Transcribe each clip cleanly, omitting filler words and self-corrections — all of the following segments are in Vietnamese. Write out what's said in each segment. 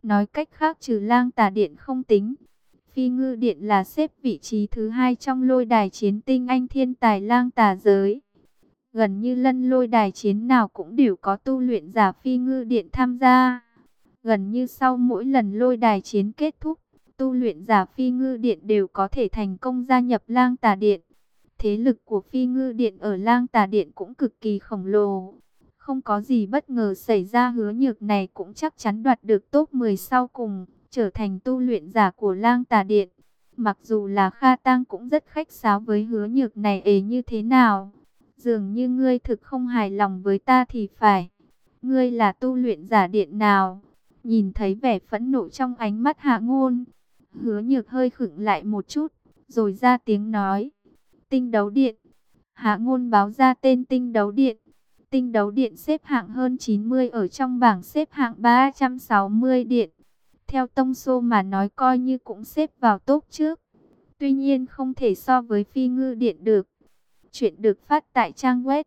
Nói cách khác trừ Lang Tà Điện không tính, Phi Ngư Điện là xếp vị trí thứ hai trong lôi đài chiến tinh anh thiên tài Lang Tà giới. Gần như lân lôi đài chiến nào cũng đều có tu luyện giả Phi Ngư Điện tham gia. Gần như sau mỗi lần lôi đài chiến kết thúc, tu luyện giả Phi Ngư Điện đều có thể thành công gia nhập Lang Tà Điện. Thế lực của Phi Ngư Điện ở Lang Tà Điện cũng cực kỳ khổng lồ. Không có gì bất ngờ xảy ra, Hứa Nhược này cũng chắc chắn đoạt được top 10 sau cùng, trở thành tu luyện giả của Lang Tà Điện. Mặc dù là Kha Tang cũng rất khách sáo với Hứa Nhược này, ế như thế nào? Dường như ngươi thực không hài lòng với ta thì phải. Ngươi là tu luyện giả điện nào? Nhìn thấy vẻ phẫn nộ trong ánh mắt Hạ Ngôn, Hứa Nhược hơi khựng lại một chút, rồi ra tiếng nói. Tinh đấu điện. Hạ Ngôn báo ra tên Tinh đấu điện. Tinh đấu điện xếp hạng hơn 90 ở trong bảng xếp hạng 360 điện. Theo tông số mà nói coi như cũng xếp vào top trước. Tuy nhiên không thể so với Phi Ngư Điện được. Chuyện được phát tại trang web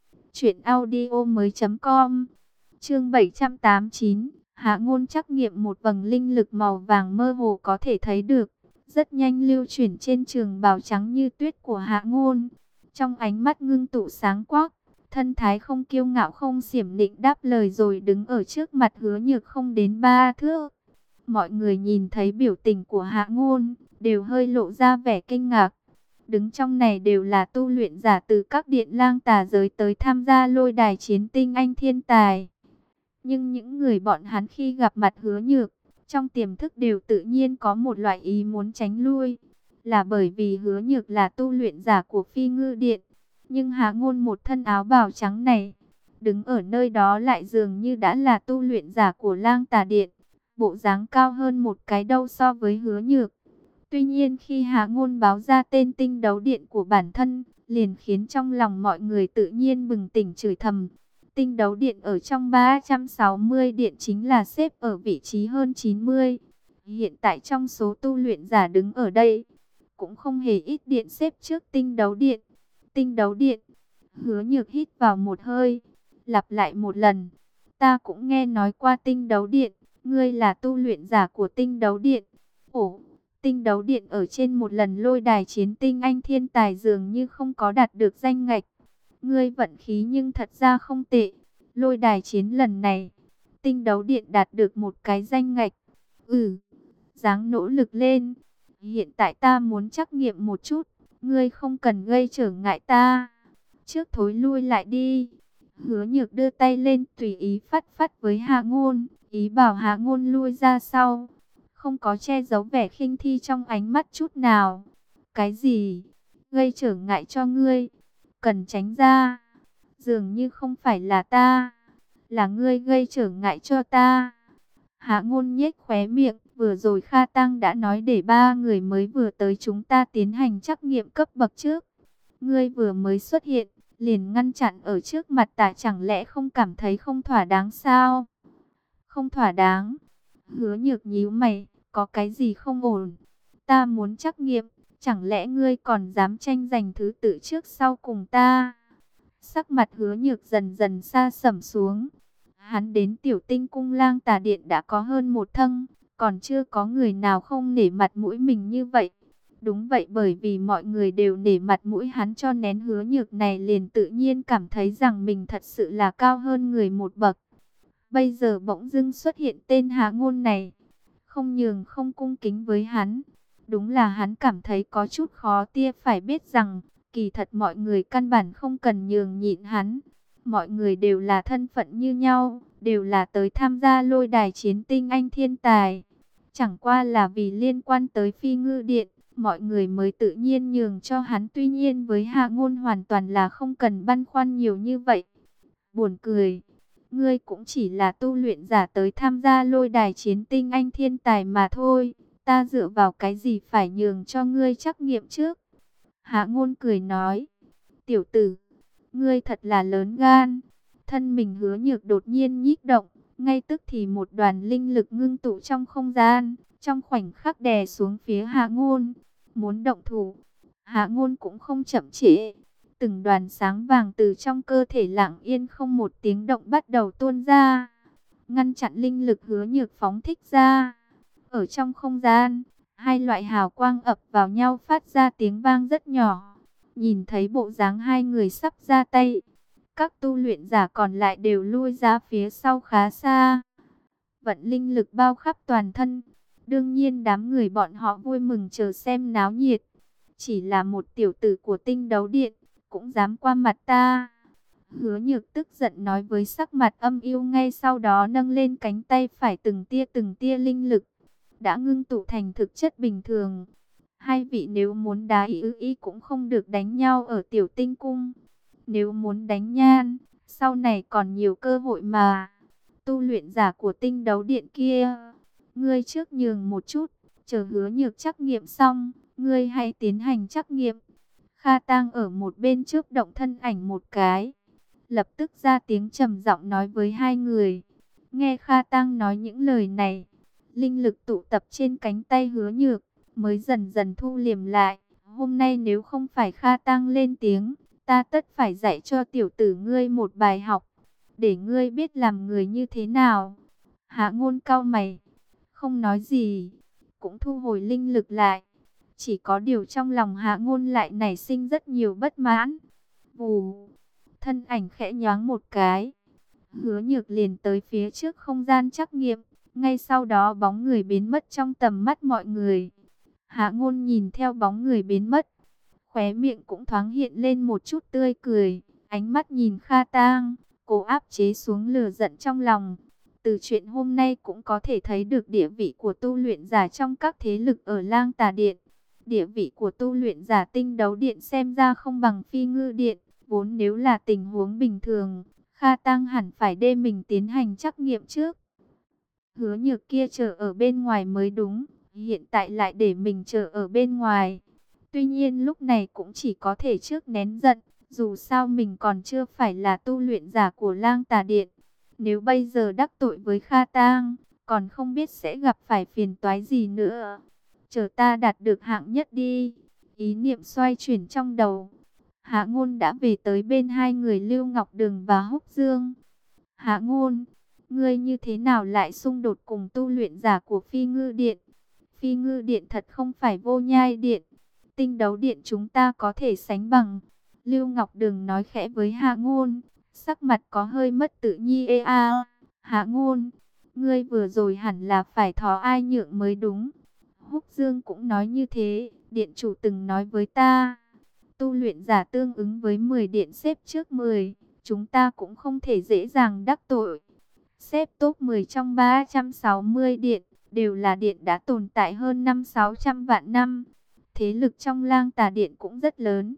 truyệnaudiomoi.com. Chương 789, Hạ Ngôn trắc nghiệm một vầng linh lực màu vàng mơ hồ có thể thấy được, rất nhanh lưu chuyển trên trường bào trắng như tuyết của Hạ Ngôn. Trong ánh mắt ngưng tụ sáng quắc, thân thái không kiêu ngạo không xiểm nịnh đáp lời rồi đứng ở trước mặt Hứa Nhược không đến 3 thước. Mọi người nhìn thấy biểu tình của Hạ Ngôn, đều hơi lộ ra vẻ kinh ngạc. Đứng trong này đều là tu luyện giả từ các điện Lang Tà giới tới tham gia lôi đài chiến tinh anh thiên tài. Nhưng những người bọn hắn khi gặp mặt Hứa Nhược, trong tiềm thức đều tự nhiên có một loại ý muốn tránh lui. Là bởi vì Hứa Nhược là tu luyện giả của Phi Ngư Điện. Nhưng Hạ Ngôn một thân áo bào trắng này, đứng ở nơi đó lại dường như đã là tu luyện giả của Lang Tà Điện. Bộ dáng cao hơn một cái đâu so với Hứa Nhược. Tuy nhiên khi Hạ Ngôn báo ra tên Tinh đấu điện của bản thân, liền khiến trong lòng mọi người tự nhiên bừng tỉnh chửi thầm. Tinh đấu điện ở trong 360 điện chính là xếp ở vị trí hơn 90. Hiện tại trong số tu luyện giả đứng ở đây, cũng không hề ít điện xếp trước tinh đấu điện. Tinh đấu điện. Hứa Nhược hít vào một hơi, lặp lại một lần. Ta cũng nghe nói qua tinh đấu điện, ngươi là tu luyện giả của tinh đấu điện. Ồ, tinh đấu điện ở trên một lần lôi đài chiến tinh anh thiên tài dường như không có đạt được danh ngạch. Ngươi vận khí nhưng thật ra không tệ. Lôi đài chiến lần này, tinh đấu điện đạt được một cái danh ngạch. Ráng nỗ lực lên. Hiện tại ta muốn trắc nghiệm một chút. Ngươi không cần gây trở ngại ta. Trước thối lui lại đi. Hứa Nhược đưa tay lên tùy ý phất phất với Hạ Ngôn, ý bảo Hạ Ngôn lui ra sau. Không có che giấu vẻ khinh thi trong ánh mắt chút nào. Cái gì? Gây trở ngại cho ngươi? Cần tránh ra. Dường như không phải là ta. Là ngươi gây trở ngại cho ta. Hạ Ngôn nhếch khóe miệng. Vừa rồi Kha Tăng đã nói để 3 người mới vừa tới chúng ta tiến hành trắc nghiệm cấp bậc trước. Ngươi vừa mới xuất hiện, liền ngăn chặn ở trước mặt ta, chẳng lẽ không cảm thấy không thỏa đáng sao? Không thỏa đáng. Hứa Nhược nhíu mày, có cái gì không ổn? Ta muốn trắc nghiệm, chẳng lẽ ngươi còn dám tranh giành thứ tự trước sau cùng ta? Sắc mặt Hứa Nhược dần dần sa sẩm xuống. Hắn đến Tiểu Tinh Cung Lang Tà Điện đã có hơn một thân, còn chưa có người nào không nể mặt mũi mình như vậy. Đúng vậy, bởi vì mọi người đều nể mặt mũi hắn cho nén Hứa Nhược này liền tự nhiên cảm thấy rằng mình thật sự là cao hơn người một bậc. Bây giờ bỗng dưng xuất hiện tên Hạ Ngôn này, không nhường không cung kính với hắn. Đúng là hắn cảm thấy có chút khó tia, phải biết rằng kỳ thật mọi người căn bản không cần nhường nhịn hắn. Mọi người đều là thân phận như nhau, đều là tới tham gia lôi đài chiến tinh anh thiên tài. Chẳng qua là vì liên quan tới Phi Ngư Điện, mọi người mới tự nhiên nhường cho hắn. Tuy nhiên với Hạ Ngôn hoàn toàn là không cần băn khoăn nhiều như vậy. Buồn cười, ngươi cũng chỉ là tu luyện giả tới tham gia lôi đài chiến tinh anh thiên tài mà thôi. Ta dựa vào cái gì phải nhường cho ngươi trắc nghiệm trước? Hạ Ngôn cười nói, tiểu tử, ngươi thật là lớn gan. Thân mình Hứa Nhược đột nhiên nhích động, ngay tức thì một đoàn linh lực ngưng tụ trong không gian, trong khoảnh khắc đè xuống phía Hạ Ngôn. Muốn động thủ, Hạ Ngôn cũng không chậm trễ. Từng đoàn sáng vàng từ trong cơ thể lặng yên không một tiếng động bắt đầu tuôn ra. ngăn chặn linh lực Hứa Nhược phóng thích ra. Ở trong không gian, hai loại hào quang ập vào nhau phát ra tiếng vang rất nhỏ. Nhìn thấy bộ dáng hai người sắp ra tay, các tu luyện giả còn lại đều lui ra phía sau khá xa. Vận linh lực bao khắp toàn thân. Đương nhiên đám người bọn họ vui mừng chờ xem náo nhiệt. Chỉ là một tiểu tử của Tinh Đấu Điện, cũng dám qua mặt ta. Hứa Nhược tức giận nói với sắc mặt âm u, ngay sau đó nâng lên cánh tay phải, từng tia linh lực đã ngưng tụ thành thực chất bình thường. Hai vị nếu muốn đá ý cũng không được đánh nhau ở Tiểu Tinh Cung. Nếu muốn đánh nhan, sau này còn nhiều cơ hội mà. Tu luyện giả của Tinh Đấu Điện kia, ngươi trước nhường một chút, chờ Hứa Nhược trắc nghiệm xong, ngươi hãy tiến hành trắc nghiệm. Kha Tang ở một bên chớp động thân ảnh một cái, lập tức ra tiếng trầm giọng nói với hai người. Nghe Kha Tang nói những lời này, linh lực tụ tập trên cánh tay Hứa Nhược mới dần dần thu liềm lại. Hôm nay nếu không phải Kha Tang lên tiếng, ta tất phải dạy cho tiểu tử ngươi một bài học, để ngươi biết làm người như thế nào. Hạ Ngôn cau mày, không nói gì, cũng thu hồi linh lực lại. Chỉ có điều trong lòng Hạ Ngôn lại nảy sinh rất nhiều bất mãn. Vù, thân ảnh khẽ nhoáng một cái, Hứa Nhược liền tới phía trước không gian trắc nghiệm. Ngay sau đó bóng người biến mất trong tầm mắt mọi người. Hạ Ngôn nhìn theo bóng người biến mất, khóe miệng cũng thoáng hiện lên một chút tươi cười, ánh mắt nhìn Kha Tang, cố áp chế xuống lửa giận trong lòng. Từ chuyện hôm nay cũng có thể thấy được địa vị của tu luyện giả trong các thế lực ở Lang Tà Điện. Địa vị của tu luyện giả Tinh Đấu Điện xem ra không bằng Phi Ngư Điện. Vốn nếu là tình huống bình thường, Kha Tang hẳn phải để mình tiến hành trắc nghiệm trước. Hứa Nhược kia chờ ở bên ngoài mới đúng, hiện tại lại để mình chờ ở bên ngoài. Tuy nhiên lúc này cũng chỉ có thể trước nén giận, dù sao mình còn chưa phải là tu luyện giả của Lang Tà Điện. Nếu bây giờ đắc tội với Kha Tang, còn không biết sẽ gặp phải phiền toái gì nữa. Chờ ta đạt được hạng nhất đi. Ý niệm xoay chuyển trong đầu, Hạ Ngôn đã về tới bên hai người Lưu Ngọc Đường và Húc Dương. Hạ Ngôn, ngươi như thế nào lại xung đột cùng tu luyện giả của Phi Ngư Điện? Phi Ngư Điện thật không phải Vô Nhai Điện. Tinh Đấu Điện chúng ta có thể sánh bằng. Lưu Ngọc Đường nói khẽ với Hạ Ngôn, sắc mặt có hơi mất tự nhiên. Hạ Ngôn, ngươi vừa rồi hẳn là phải thò ai nhượng mới đúng. Húc Dương cũng nói như thế, điện chủ từng nói với ta. Tu luyện giả tương ứng với 10 điện xếp trước 10, chúng ta cũng không thể dễ dàng đắc tội. Xếp top 10 trong 360 điện, đều là điện đã tồn tại hơn 500-600 vạn năm. Thế lực trong Lang Tà Điện cũng rất lớn.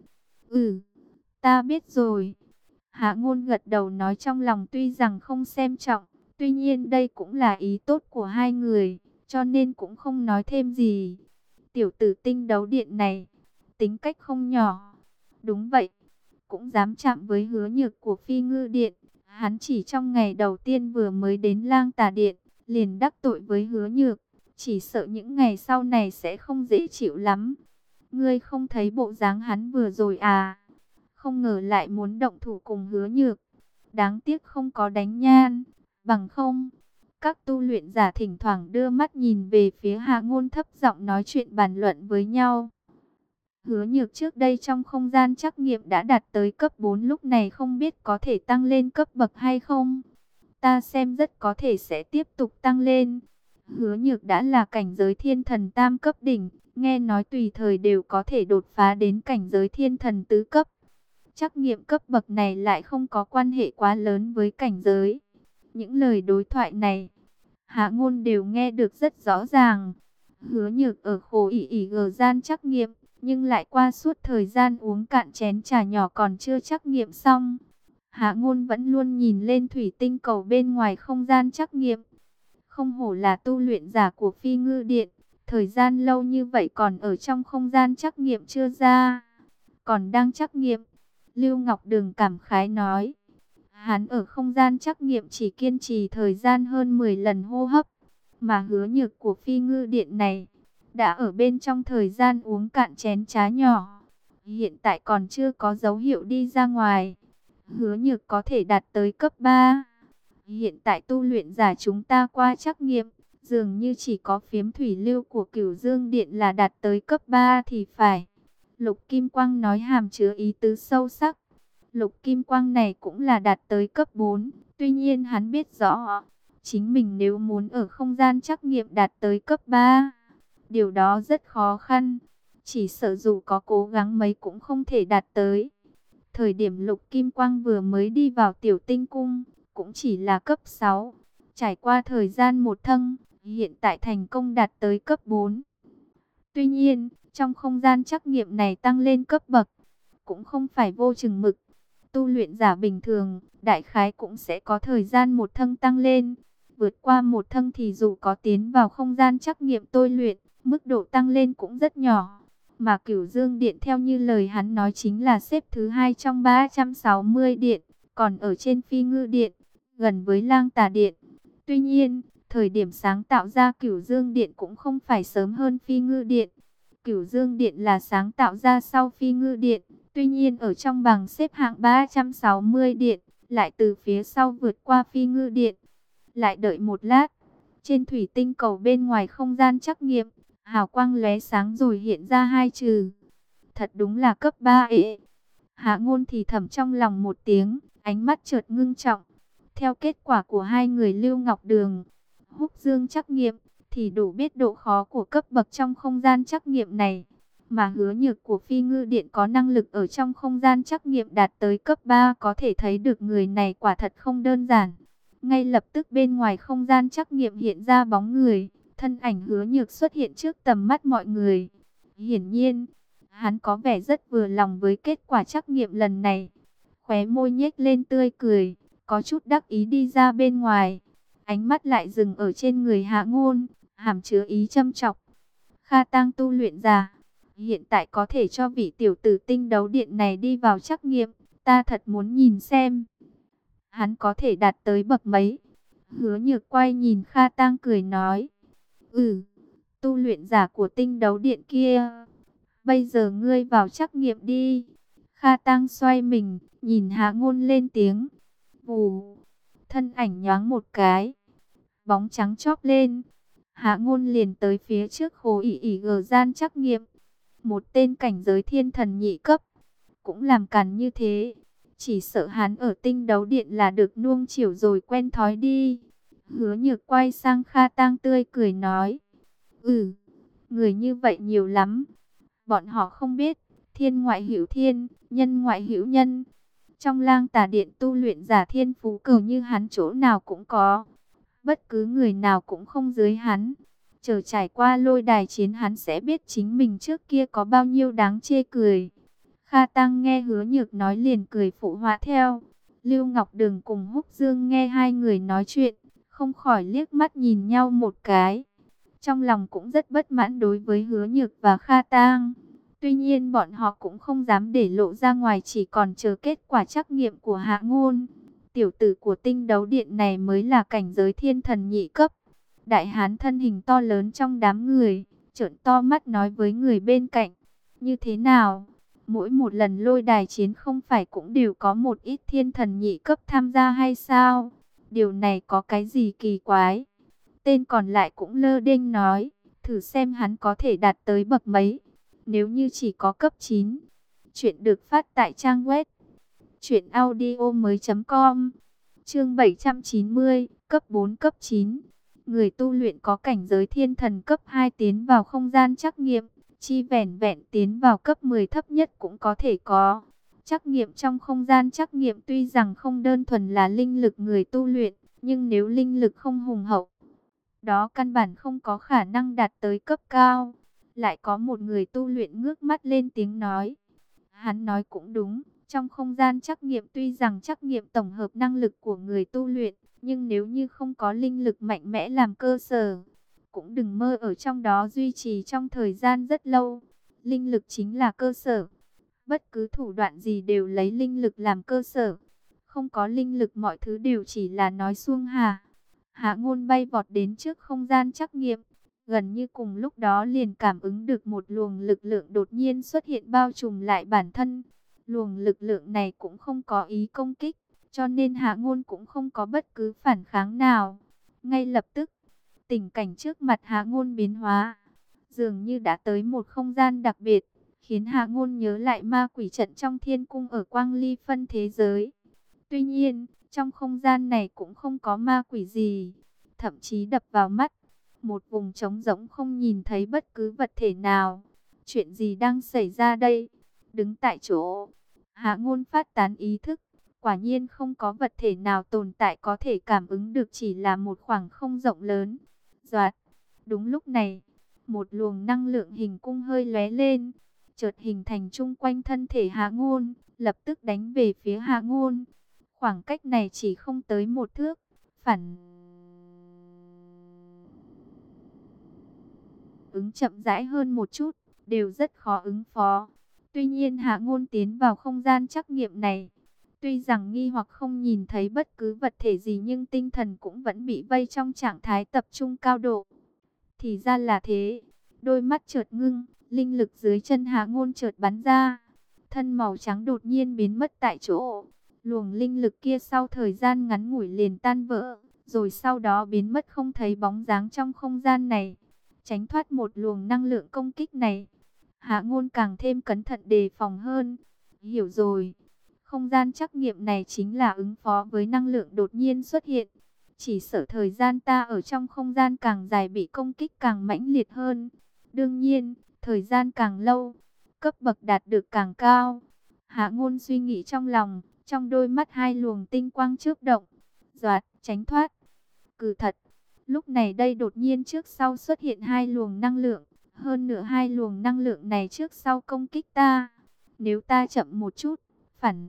Ta biết rồi. Hạ Ngôn gật đầu nói, trong lòng tuy rằng không xem trọng, tuy nhiên đây cũng là ý tốt của hai người, cho nên cũng không nói thêm gì. Tiểu tử Tinh Đấu Điện này, tính cách không nhỏ. Đúng vậy, cũng dám chạm với Hứa Nhược của Phi Ngư Điện. Hắn chỉ trong ngày đầu tiên vừa mới đến Lang Tà Điện, liền đắc tội với Hứa Nhược. Chỉ sợ những ngày sau này sẽ không dễ chịu lắm. Ngươi không thấy bộ dáng hắn vừa rồi à? Không ngờ lại muốn động thủ cùng Hứa Nhược. Đáng tiếc không có đánh nhan, bằng không. Các tu luyện giả thỉnh thoảng đưa mắt nhìn về phía Hạ Ngôn, thấp giọng nói chuyện bàn luận với nhau. Hứa Nhược trước đây trong không gian trắc nghiệm đã đạt tới cấp 4, lúc này không biết có thể tăng lên cấp bậc hay không. Ta xem rất có thể sẽ tiếp tục tăng lên. Hứa Nhược đã là cảnh giới thiên thần tam cấp đỉnh, nghe nói tùy thời đều có thể đột phá đến cảnh giới thiên thần tứ cấp. Trắc nghiệm cấp bậc này lại không có quan hệ quá lớn với cảnh giới. Những lời đối thoại này, Hạ Ngôn đều nghe được rất rõ ràng. Hứa Nhược ở khổ ỉ gờ gian trắc nghiệm, nhưng lại qua suốt thời gian uống cạn chén trà nhỏ còn chưa trắc nghiệm xong. Hạ Ngôn vẫn luôn nhìn lên thủy tinh cầu bên ngoài không gian trắc nghiệm. Không hổ là tu luyện giả của Phi Ngư Điện, thời gian lâu như vậy còn ở trong không gian trắc nghiệm chưa ra, còn đang trắc nghiệm. Lưu Ngọc Đường cảm khái nói, hắn ở không gian trắc nghiệm chỉ kiên trì thời gian hơn 10 lần hô hấp, mà Hứa Nhược của Phi Ngư Điện này đã ở bên trong thời gian uống cạn chén trà nhỏ, hiện tại còn chưa có dấu hiệu đi ra ngoài. Hứa Nhược có thể đạt tới cấp 3, Hiện tại tu luyện giả chúng ta qua trắc nghiệm, dường như chỉ có phiếm thủy lưu của Cửu Dương Điện là đạt tới cấp 3 thì phải. Lục Kim Quang nói hàm chứa ý tứ sâu sắc. Lục Kim Quang này cũng là đạt tới cấp 4. Tuy nhiên hắn biết rõ, chính mình nếu muốn ở không gian trắc nghiệm đạt tới cấp 3, điều đó rất khó khăn. Chỉ sợ dù có cố gắng mấy cũng không thể đạt tới. Thời điểm Lục Kim Quang vừa mới đi vào Tiểu Tinh Cung, cũng chỉ là cấp 6. Trải qua thời gian một thăng, hiện tại thành công đạt tới cấp 4. Tuy nhiên, trong không gian trắc nghiệm này tăng lên cấp bậc, cũng không phải vô chừng mực. Tu luyện giả bình thường, đại khái cũng sẽ có thời gian một thăng tăng lên. Vượt qua một thăng thì dù có tiến vào không gian trắc nghiệm tôi luyện, mức độ tăng lên cũng rất nhỏ. Mà Cửu Dương Điện theo như lời hắn nói chính là xếp thứ 2 trong 360 điện, còn ở trên Phi Ngư Điện, gần với Lang Tà Điện. Tuy nhiên, thời điểm sáng tạo ra Cửu Dương Điện cũng không phải sớm hơn Phi Ngư Điện. Cửu Dương Điện là sáng tạo ra sau Phi Ngư Điện, tuy nhiên ở trong bảng xếp hạng 360 điện, lại từ phía sau vượt qua Phi Ngư Điện. Lại đợi một lát, trên thủy tinh cầu bên ngoài không gian trắc nghiệm, hào quang lóe sáng rồi hiện ra hai chữ. Thật đúng là cấp 3 ệ. Hạ Ngôn thì thầm trong lòng một tiếng, ánh mắt chợt ngưng trọng. Theo kết quả của hai người Lưu Ngọc Đường, Húc Dương trắc nghiệm, thì đủ biết độ khó của cấp bậc trong không gian trắc nghiệm này. Mà Hứa Nhược của Phi Ngư Điện có năng lực ở trong không gian trắc nghiệm đạt tới cấp 3, có thể thấy được người này quả thật không đơn giản. Ngay lập tức bên ngoài không gian trắc nghiệm hiện ra bóng người, thân ảnh Hứa Nhược xuất hiện trước tầm mắt mọi người. Hiển nhiên, hắn có vẻ rất vừa lòng với kết quả trắc nghiệm lần này. Khóe môi nhếch lên tươi cười, có chút đắc ý đi ra bên ngoài. Ánh mắt lại dừng ở trên người Hạ Ngôn, hàm chứa ý châm chọc. Kha Tang tu luyện giả, hiện tại có thể cho vị tiểu tử Tinh Đấu Điện này đi vào trắc nghiệm, ta thật muốn nhìn xem hắn có thể đạt tới bậc mấy. Hứa Nhược quay nhìn Kha Tang cười nói, tu luyện giả của Tinh Đấu Điện kia, bây giờ ngươi vào trắc nghiệm đi. Kha Tang xoay mình, nhìn Hạ Ngôn lên tiếng. Vù, thân ảnh nhoáng một cái, bóng trắng chóp lên. Hạ Ngôn liền tới phía trước Hồ ỉ ỉ gờ gian trắc nghiệm. Một tên cảnh giới thiên thần nhị cấp, cũng làm càn như thế. Chỉ sợ hắn ở Tinh Đấu Điện là được nuông chiều rồi quen thói đi. Hứa Nhược quay sang Kha Tang tươi cười nói, người như vậy nhiều lắm. Bọn họ không biết, thiên ngoại hữu thiên, nhân ngoại hữu nhân. Trong Lang Tà Điện tu luyện giả thiên phú cờ như hắn chỗ nào cũng có. Bất cứ người nào cũng không dưới hắn. Chờ trải qua lôi đài chiến hắn sẽ biết chính mình trước kia có bao nhiêu đáng chê cười. Kha Tang nghe Hứa Nhược nói liền cười phụ họa theo. Lưu Ngọc Đường cùng Húc Dương nghe hai người nói chuyện, không khỏi liếc mắt nhìn nhau một cái. Trong lòng cũng rất bất mãn đối với Hứa Nhược và Kha Tang. Tuy nhiên bọn họ cũng không dám để lộ ra ngoài, chỉ còn chờ kết quả trắc nghiệm của Hạ Ngôn. Tiểu tử của Tinh Đấu Điện này mới là cảnh giới thiên thần nhị cấp. Đại hán thân hình to lớn trong đám người, trợn to mắt nói với người bên cạnh, như thế nào? Mỗi một lần lôi đài chiến không phải cũng đều có một ít thiên thần nhị cấp tham gia hay sao? Điều này có cái gì kỳ quái? Tên còn lại cũng lơ đênh nói, thử xem hắn có thể đạt tới bậc mấy. Nếu như chỉ có cấp 9. Chuyện được phát tại trang web truyệnaudiomoi.com. Chương 790, cấp 4 cấp 9. Người tu luyện có cảnh giới thiên thần cấp 2 tiến vào không gian trắc nghiệm, chi vẻn vẹn tiến vào cấp 10 thấp nhất cũng có thể có. Trắc nghiệm trong không gian trắc nghiệm tuy rằng không đơn thuần là linh lực người tu luyện, nhưng nếu linh lực không hùng hậu, đó căn bản không có khả năng đạt tới cấp cao. Lại có một người tu luyện ngước mắt lên tiếng nói. Hắn nói cũng đúng, trong không gian trắc nghiệm tuy rằng trắc nghiệm tổng hợp năng lực của người tu luyện, nhưng nếu như không có linh lực mạnh mẽ làm cơ sở, cũng đừng mơ ở trong đó duy trì trong thời gian rất lâu. Linh lực chính là cơ sở. Bất cứ thủ đoạn gì đều lấy linh lực làm cơ sở. Không có linh lực mọi thứ đều chỉ là nói suông hà. Hạ Ngôn bay vọt đến trước không gian trắc nghiệm. Gần như cùng lúc đó liền cảm ứng được một luồng lực lượng đột nhiên xuất hiện bao trùm lại bản thân. Luồng lực lượng này cũng không có ý công kích, cho nên Hạ Ngôn cũng không có bất cứ phản kháng nào. Ngay lập tức, tình cảnh trước mặt Hạ Ngôn biến hóa, dường như đã tới một không gian đặc biệt, khiến Hạ Ngôn nhớ lại ma quỷ trận trong thiên cung ở Quang Ly phân thế giới. Tuy nhiên, trong không gian này cũng không có ma quỷ gì, thậm chí đập vào mắt, một vùng trống rỗng không nhìn thấy bất cứ vật thể nào. Chuyện gì đang xảy ra đây? Đứng tại chỗ, Hạ Ngôn phát tán ý thức, quả nhiên không có vật thể nào tồn tại có thể cảm ứng được, chỉ là một khoảng không rộng lớn. Doạt, đúng lúc này, một luồng năng lượng hình cung hơi lóe lên, chợt hình thành chung quanh thân thể Hạ Ngôn, lập tức đánh về phía Hạ Ngôn. Khoảng cách này chỉ không tới 1 thước, phản ứng chậm rãi hơn một chút, đều rất khó ứng phó. Tuy nhiên Hạ Ngôn tiến vào không gian trắc nghiệm này, tuy rằng nghi hoặc không nhìn thấy bất cứ vật thể gì, nhưng tinh thần cũng vẫn bị vây trong trạng thái tập trung cao độ. Thì ra là thế, đôi mắt chợt ngưng, linh lực dưới chân Hạ Ngôn chợt bắn ra. Thân màu trắng đột nhiên biến mất tại chỗ. Luồng linh lực kia sau thời gian ngắn ngủi liền tan vỡ, rồi sau đó biến mất không thấy bóng dáng trong không gian này. Tránh thoát một luồng năng lượng công kích này, Hạ Ngôn càng thêm cẩn thận đề phòng hơn. Hiểu rồi, không gian trắc nghiệm này chính là ứng phó với năng lượng đột nhiên xuất hiện. Chỉ sợ thời gian ta ở trong không gian càng dài bị công kích càng mãnh liệt hơn. Đương nhiên, thời gian càng lâu, cấp bậc đạt được càng cao. Hạ Ngôn suy nghĩ trong lòng, trong đôi mắt hai luồng tinh quang chớp động. Doạt, tránh thoát. Cừ thật, lúc này đây đột nhiên trước sau xuất hiện hai luồng năng lượng. Hơn nữa hai luồng năng lượng này trước sau công kích ta. Nếu ta chậm một chút, phản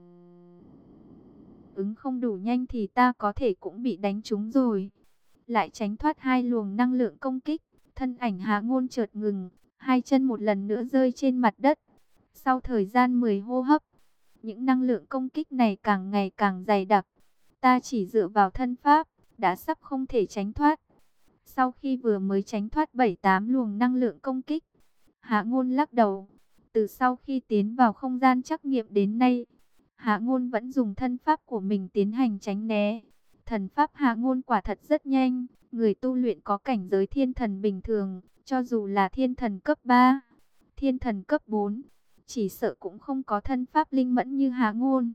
ứng không đủ nhanh thì ta có thể cũng bị đánh trúng rồi. Lại tránh thoát hai luồng năng lượng công kích, thân ảnh Hạ Ngôn chợt ngừng, hai chân một lần nữa rơi trên mặt đất. Sau thời gian 10 hô hấp, những năng lượng công kích này càng ngày càng dày đặc. Ta chỉ dựa vào thân pháp, đã sắp không thể tránh thoát. Sau khi vừa mới tránh thoát 7-8 luồng năng lượng công kích, Hạ Ngôn lắc đầu. Từ sau khi tiến vào không gian trắc nghiệm đến nay, Hạ Ngôn vẫn dùng thân pháp của mình tiến hành tránh né. Thần pháp Hạ Ngôn quả thật rất nhanh. Người tu luyện có cảnh giới thiên thần bình thường, cho dù là thiên thần cấp 3, thiên thần cấp 4, chỉ sợ cũng không có thân pháp linh mẫn như Hạ Ngôn.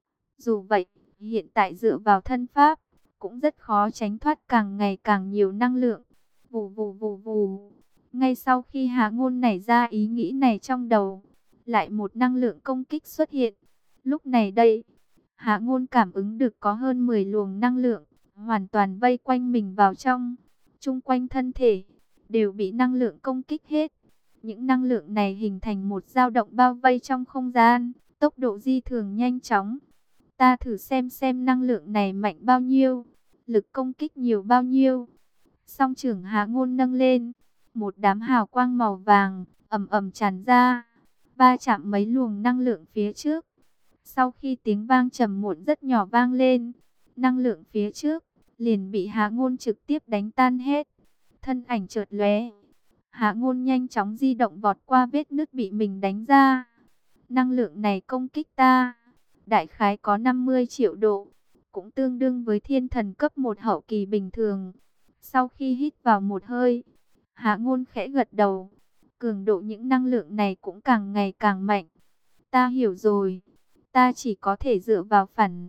Dù vậy, hiện tại dựa vào thân pháp, cũng rất khó tránh thoát càng ngày càng nhiều năng lượng. Vù vù vù vù. Ngay sau khi Hạ Ngôn nảy ra ý nghĩ này trong đầu, lại một năng lượng công kích xuất hiện. Lúc này đây, Hạ Ngôn cảm ứng được có hơn 10 luồng năng lượng, hoàn toàn vây quanh mình vào trong. Chung quanh thân thể, đều bị năng lượng công kích hết. Những năng lượng này hình thành một dao động bao vây trong không gian, tốc độ di thường nhanh chóng. Ta thử xem năng lượng này mạnh bao nhiêu, lực công kích nhiều bao nhiêu. Song trưởng Hạ Ngôn nâng lên, một đám hào quang màu vàng ầm ầm tràn ra, va chạm mấy luồng năng lượng phía trước. Sau khi tiếng vang trầm muộn rất nhỏ vang lên, năng lượng phía trước liền bị Hạ Ngôn trực tiếp đánh tan hết. Thân ảnh chợt lóe, Hạ Ngôn nhanh chóng di động vọt qua vết nứt bị mình đánh ra. Năng lượng này công kích ta, đại khái có 50 triệu độ, cũng tương đương với thiên thần cấp 1 hậu kỳ bình thường. Sau khi hít vào một hơi, Hạ Ngôn khẽ gật đầu. Cường độ những năng lượng này cũng càng ngày càng mạnh. Ta hiểu rồi. Ta chỉ có thể dựa vào phản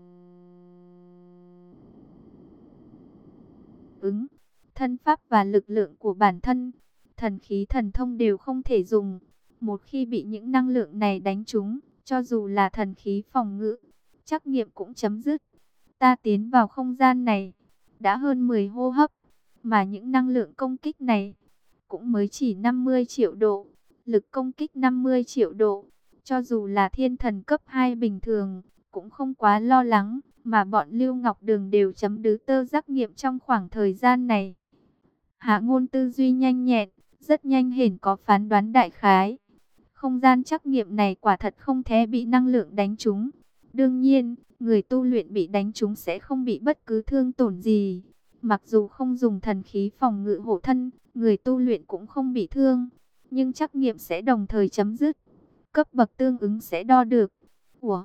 ứng, thân pháp và lực lượng của bản thân. Thần khí thần thông đều không thể dùng. Một khi bị những năng lượng này đánh trúng, cho dù là thần khí phòng ngự, trắc nghiệm cũng chấm dứt. Ta tiến vào không gian này đã hơn 10 hô hấp, mà những năng lượng công kích này cũng mới chỉ 50 triệu độ, lực công kích 50 triệu độ. Cho dù là thiên thần cấp 2 bình thường, cũng không quá lo lắng, mà bọn Lưu Ngọc Đường đều chấm đứ tơ trắc nghiệm trong khoảng thời gian này. Hạ Ngôn tư duy nhanh nhẹn, rất nhanh hển có phán đoán đại khái. Không gian trắc nghiệm này quả thật không thể bị năng lượng đánh trúng. Đương nhiên, người tu luyện bị đánh trúng sẽ không bị bất cứ thương tổn gì. Mặc dù không dùng thần khí phòng ngự hộ thân, người tu luyện cũng không bị thương, nhưng trắc nghiệm sẽ đồng thời chấm dứt. Cấp bậc tương ứng sẽ đo được. Ủa,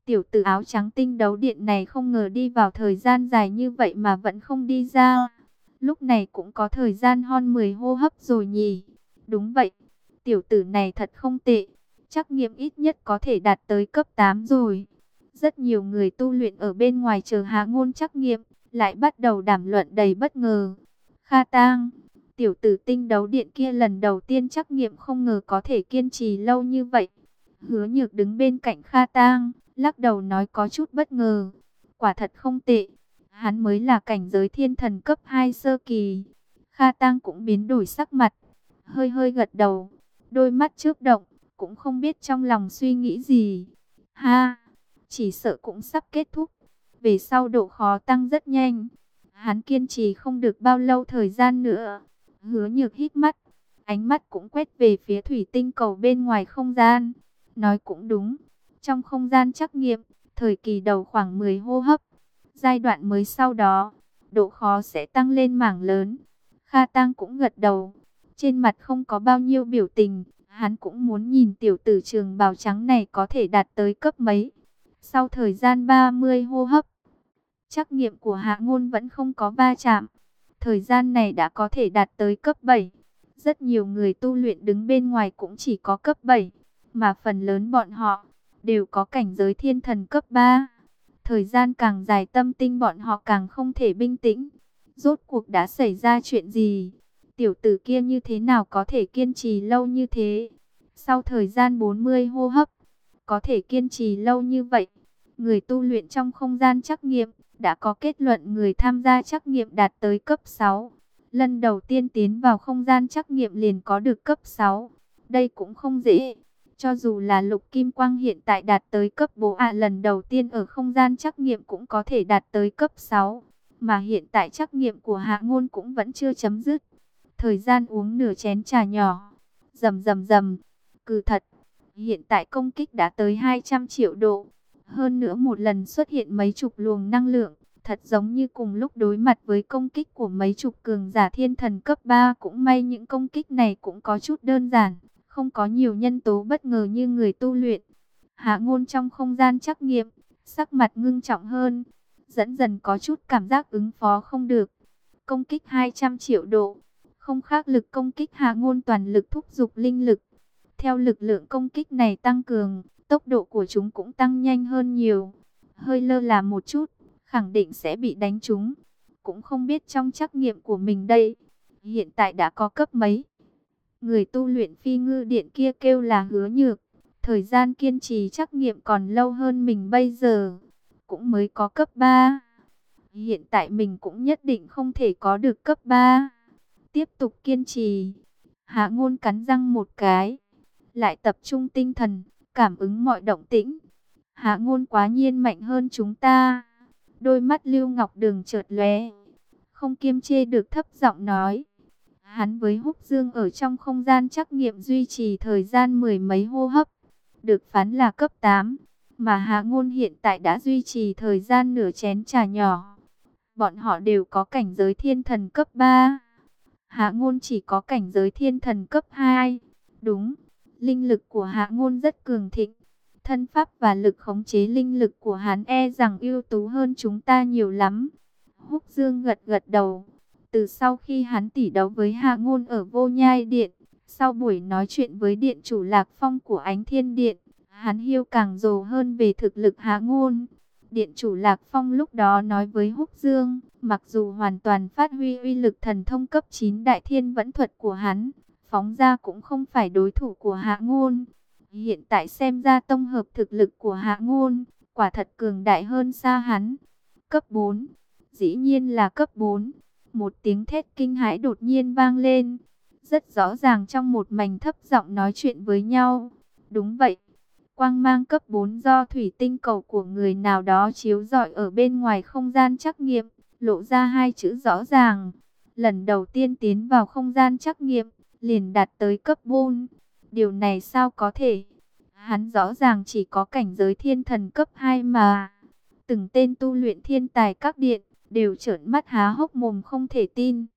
Tiểu tử áo trắng tinh đấu điện này không ngờ đi vào thời gian dài như vậy mà vẫn không đi ra. Lúc này cũng có thời gian hon 10 hô hấp rồi nhỉ. Đúng vậy, tiểu tử này thật không tệ. Trắc nghiệm ít nhất có thể đạt tới cấp 8 rồi. Rất nhiều người tu luyện ở bên ngoài chờ Hạ Ngôn trắc nghiệm, lại bắt đầu đàm luận đầy bất ngờ. Kha Tang, tiểu tử tinh đấu điện kia lần đầu tiên trắc nghiệm không ngờ có thể kiên trì lâu như vậy. Hứa Nhược đứng bên cạnh Kha Tang, lắc đầu nói có chút bất ngờ. Quả thật không tệ, hắn mới là cảnh giới thiên thần cấp 2 sơ kỳ. Kha Tang cũng biến đổi sắc mặt, hơi hơi gật đầu, đôi mắt chớp động, cũng không biết trong lòng suy nghĩ gì. Ha, chỉ sợ cũng sắp kết thúc. Về sau độ khó tăng rất nhanh. Hắn kiên trì không được bao lâu thời gian nữa. Hứa Nhược hít mắt, ánh mắt cũng quét về phía thủy tinh cầu bên ngoài không gian. Nói cũng đúng, trong không gian trắc nghiệm, thời kỳ đầu khoảng 10 hô hấp. Giai đoạn mới sau đó, độ khó sẽ tăng lên mảng lớn. Kha Tang cũng gật đầu, trên mặt không có bao nhiêu biểu tình. Hắn cũng muốn nhìn tiểu tử trường bào trắng này có thể đạt tới cấp mấy. Sau thời gian 30 hô hấp, trắc nghiệm của Hạ Ngôn vẫn không có va chạm. Thời gian này đã có thể đạt tới cấp 7. Rất nhiều người tu luyện đứng bên ngoài cũng chỉ có cấp 7, mà phần lớn bọn họ đều có cảnh giới thiên thần cấp 3. Thời gian càng dài tâm tinh bọn họ càng không thể bình tĩnh. Rốt cuộc đã xảy ra chuyện gì? Tiểu tử kia như thế nào có thể kiên trì lâu như thế? Sau thời gian 40 hô hấp, có thể kiên trì lâu như vậy. Người tu luyện trong không gian trắc nghiệm đã có kết luận người tham gia trắc nghiệm đạt tới cấp 6. Lần đầu tiên tiến vào không gian trắc nghiệm liền có được cấp 6. Đây cũng không dễ. Cho dù là Lục Kim Quang hiện tại đạt tới cấp 4 lần đầu tiên ở không gian trắc nghiệm cũng có thể đạt tới cấp 6. Mà hiện tại trắc nghiệm của Hạ Ngôn cũng vẫn chưa chấm dứt. Thời gian uống nửa chén trà nhỏ. Rầm rầm rầm. Cừ thật. Hiện tại công kích đã tới 200 triệu độ. Hơn nữa một lần xuất hiện mấy chục luồng năng lượng. Thật giống như cùng lúc đối mặt với công kích của mấy chục cường giả thiên thần cấp 3. Cũng may những công kích này cũng có chút đơn giản. Không có nhiều nhân tố bất ngờ như người tu luyện. Hạ Ngôn trong không gian trắc nghiệm, sắc mặt ngưng trọng hơn. Dần dần có chút cảm giác ứng phó không được. Công kích 200 triệu độ. Không khác lực công kích Hạ Ngôn toàn lực thúc giục linh lực. Theo lực lượng công kích này tăng cường, tốc độ của chúng cũng tăng nhanh hơn nhiều. Hơi lơ là một chút, khẳng định sẽ bị đánh trúng. Cũng không biết trong trắc nghiệm của mình đây, hiện tại đã có cấp mấy. Người tu luyện phi ngư điện kia kêu là Hứa Nhược. Thời gian kiên trì trắc nghiệm còn lâu hơn mình bây giờ. Cũng mới có cấp 3. Hiện tại mình cũng nhất định không thể có được cấp 3. Tiếp tục kiên trì. Hạ Ngôn cắn răng một cái. Lại tập trung tinh thần, cảm ứng mọi động tĩnh. Hạ Ngôn quá nhiên mạnh hơn chúng ta. Đôi mắt Lưu Ngọc Đường chợt lóe, không kiềm chế được thấp giọng nói. Hắn với Húc Dương ở trong không gian trắc nghiệm duy trì thời gian mười mấy hô hấp, được phán là cấp 8, mà Hạ Ngôn hiện tại đã duy trì thời gian nửa chén trà nhỏ. Bọn họ đều có cảnh giới thiên thần cấp 3. Hạ Ngôn chỉ có cảnh giới thiên thần cấp 2. Đúng, linh lực của Hạ Ngôn rất cường thịnh. Thân pháp và lực khống chế linh lực của hắn e rằng ưu tú hơn chúng ta nhiều lắm. Húc Dương gật gật đầu. Từ sau khi hắn tỉ đấu với Hạ Ngôn ở Vô Nhai Điện, sau buổi nói chuyện với Điện chủ Lạc Phong của Ánh Thiên Điện, hắn hiểu càng rồ hơn về thực lực Hạ Ngôn. Điện chủ Lạc Phong lúc đó nói với Húc Dương, mặc dù hoàn toàn phát huy uy lực thần thông cấp 9 Đại Thiên Vẫn Thuật của hắn, phóng ra cũng không phải đối thủ của Hạ Ngôn. Hiện tại xem ra tổng hợp thực lực của Hạ Ngôn, quả thật cường đại hơn xa hắn. Cấp 4, dĩ nhiên là cấp 4. Một tiếng thét kinh hãi đột nhiên vang lên. Rất rõ ràng trong một mảnh thấp giọng nói chuyện với nhau. Đúng vậy, quang mang cấp 4 do thủy tinh cầu của người nào đó chiếu rọi ở bên ngoài không gian trắc nghiệm, lộ ra hai chữ rõ ràng. Lần đầu tiên tiến vào không gian trắc nghiệm, liền đạt tới cấp 4. Điều này sao có thể? Hắn rõ ràng chỉ có cảnh giới thiên thần cấp 2 mà. Từng tên tu luyện thiên tài các điện đều trợn mắt há hốc mồm không thể tin.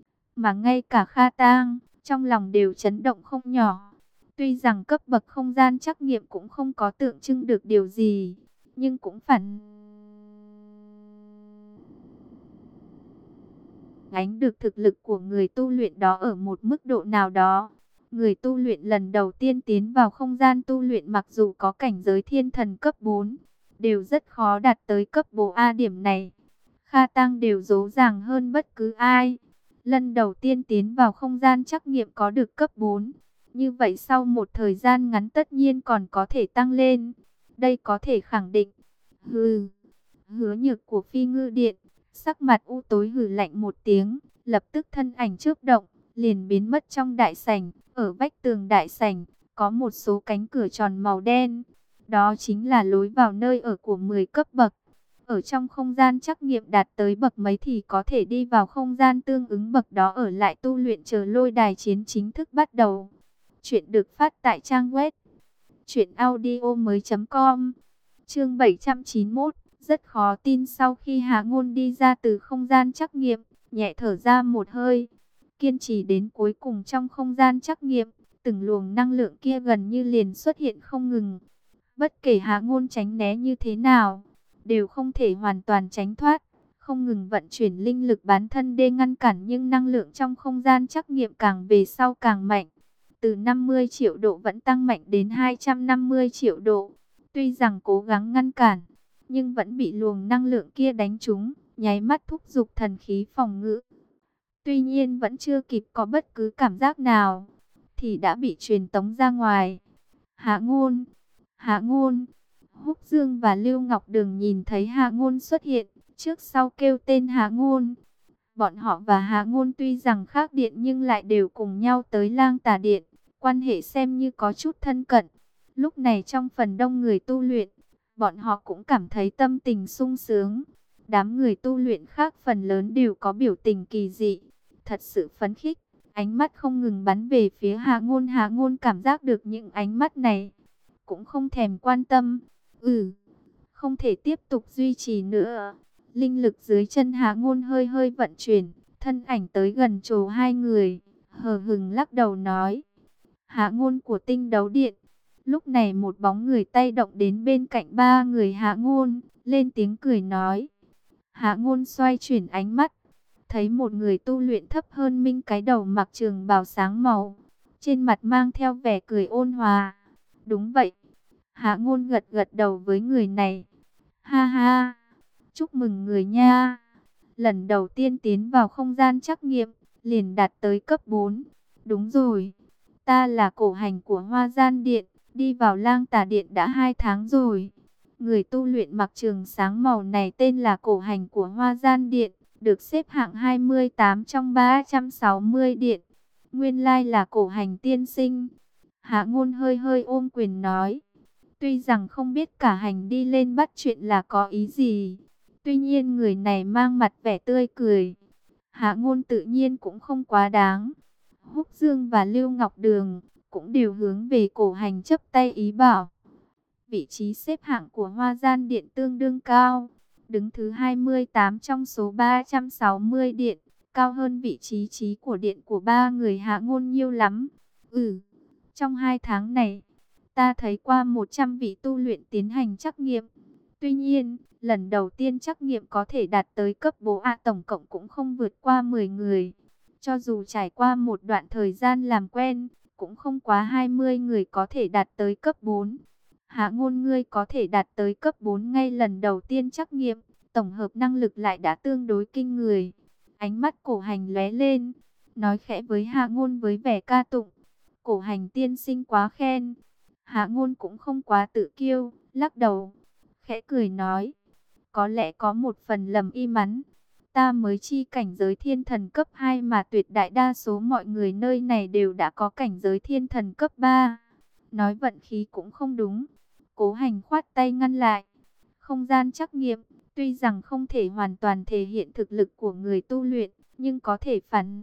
Mà ngay cả Kha Tang, trong lòng đều chấn động không nhỏ. Tuy rằng cấp bậc không gian trắc nghiệm cũng không có tượng trưng được điều gì, nhưng cũng phản ánh được thực lực của người tu luyện đó ở một mức độ nào đó. Người tu luyện lần đầu tiên tiến vào không gian tu luyện mặc dù có cảnh giới thiên thần cấp 4, đều rất khó đạt tới cấp 4A điểm này. Kha Tăng đều dỗ dàng hơn bất cứ ai. Lần đầu tiên tiến vào không gian trắc nghiệm có được cấp 4. Như vậy sau một thời gian ngắn tất nhiên còn có thể tăng lên. Đây có thể khẳng định. Hừ, Hứa Nhược của Phi Ngư Điện, sắc mặt u tối hừ lạnh một tiếng, lập tức thân ảnh chớp động, liền biến mất trong đại sảnh. Ở vách tường đại sảnh, có một số cánh cửa tròn màu đen. Đó chính là lối vào nơi ở của 10 cấp bậc. Ở trong không gian trắc nghiệm đạt tới bậc mấy thì có thể đi vào không gian tương ứng bậc đó ở lại tu luyện chờ lôi đài chiến chính thức bắt đầu. Chuyện được phát tại trang web truyệnaudiomoi.com. Chương 791, rất khó tin sau khi Hạ Ngôn đi ra từ không gian trắc nghiệm, nhẹ thở ra một hơi, kiên trì đến cuối cùng trong không gian trắc nghiệm, từng luồng năng lượng kia gần như liền xuất hiện không ngừng. Bất kể Hạ Ngôn tránh né như thế nào, đều không thể hoàn toàn tránh thoát, không ngừng vận chuyển linh lực bán thân để ngăn cản, nhưng năng lượng trong không gian trắc nghiệm càng về sau càng mạnh. Từ 50 triệu độ vẫn tăng mạnh đến 250 triệu độ. Tuy rằng cố gắng ngăn cản, nhưng vẫn bị luồng năng lượng kia đánh trúng, nháy mắt thúc giục thần khí phòng ngự. Tuy nhiên vẫn chưa kịp có bất cứ cảm giác nào, thì đã bị truyền tống ra ngoài. Hạ Ngôn, Hạ Ngôn. Húc Dương và Lưu Ngọc Đường nhìn thấy Hạ Ngôn xuất hiện, trước sau kêu tên Hạ Ngôn. Bọn họ và Hạ Ngôn tuy rằng khác điện nhưng lại đều cùng nhau tới Lang Tà Điện, quan hệ xem như có chút thân cận. Lúc này trong phần đông người tu luyện, bọn họ cũng cảm thấy tâm tình sung sướng. Đám người tu luyện khác phần lớn đều có biểu tình kỳ dị, thật sự phấn khích, ánh mắt không ngừng bắn về phía Hạ Ngôn. Hạ Ngôn cảm giác được những ánh mắt này, cũng không thèm quan tâm. Không thể tiếp tục duy trì nữa. Linh lực dưới chân Hạ Ngôn hơi hơi vận chuyển, thân ảnh tới gần chỗ hai người, hờ hững lắc đầu nói: Hạ Ngôn của Tinh Đấu Điện. Lúc này một bóng người tay động đến bên cạnh ba người Hạ Ngôn, lên tiếng cười nói. Hạ Ngôn xoay chuyển ánh mắt, thấy một người tu luyện thấp hơn mình, cái đầu mặc trường bào sáng màu, trên mặt mang theo vẻ cười ôn hòa. Đúng vậy. Hạ Ngôn gật gật đầu với người này. Ha ha, chúc mừng người nha. Lần đầu tiên tiến vào không gian trắc nghiệm, liền đạt tới cấp 4. Đúng rồi, ta là cổ hành của Hoa Gian Điện, đi vào Lang Tà Điện đã 2 tháng rồi. Người tu luyện mặc trường sáng màu này tên là cổ hành của Hoa Gian Điện, được xếp hạng 28 trong 360 điện. Nguyên lai là cổ hành tiên sinh. Hạ Ngôn hơi hơi ôm quyền nói. Tuy rằng không biết cả hành đi lên bắt chuyện là có ý gì, tuy nhiên người này mang mặt vẻ tươi cười. Hạ Ngôn tự nhiên cũng không quá đáng. Húc Dương và Lưu Ngọc Đường cũng đều hướng về cổ hành chấp tay ý bảo. Vị trí xếp hạng của Hoa Gian Điện tương đương cao, đứng thứ 28 trong số 360 điện, cao hơn vị trí của điện của ba người Hạ Ngôn nhiều lắm. Trong 2 tháng này, ta thấy qua 100 vị tu luyện tiến hành trắc nghiệm. Tuy nhiên, lần đầu tiên trắc nghiệm có thể đạt tới cấp 4A tổng cộng cũng không vượt qua 10 người. Cho dù trải qua một đoạn thời gian làm quen, cũng không quá 20 người có thể đạt tới cấp 4. Hạ Ngôn, ngươi có thể đạt tới cấp 4 ngay lần đầu tiên trắc nghiệm, tổng hợp năng lực lại đã tương đối kinh người. Ánh mắt cổ hành lóe lên, nói khẽ với Hạ Ngôn với vẻ ca tụng. Cổ hành tiên sinh quá khen. Hạ Ngôn cũng không quá tự kiêu, lắc đầu, khẽ cười nói, có lẽ có một phần lầm y mắn. Ta mới chi cảnh giới thiên thần cấp 2 mà tuyệt đại đa số mọi người nơi này đều đã có cảnh giới thiên thần cấp 3. Nói vận khí cũng không đúng. Cố hành khoát tay ngăn lại. Không gian trắc nghiệm, tuy rằng không thể hoàn toàn thể hiện thực lực của người tu luyện, nhưng có thể phản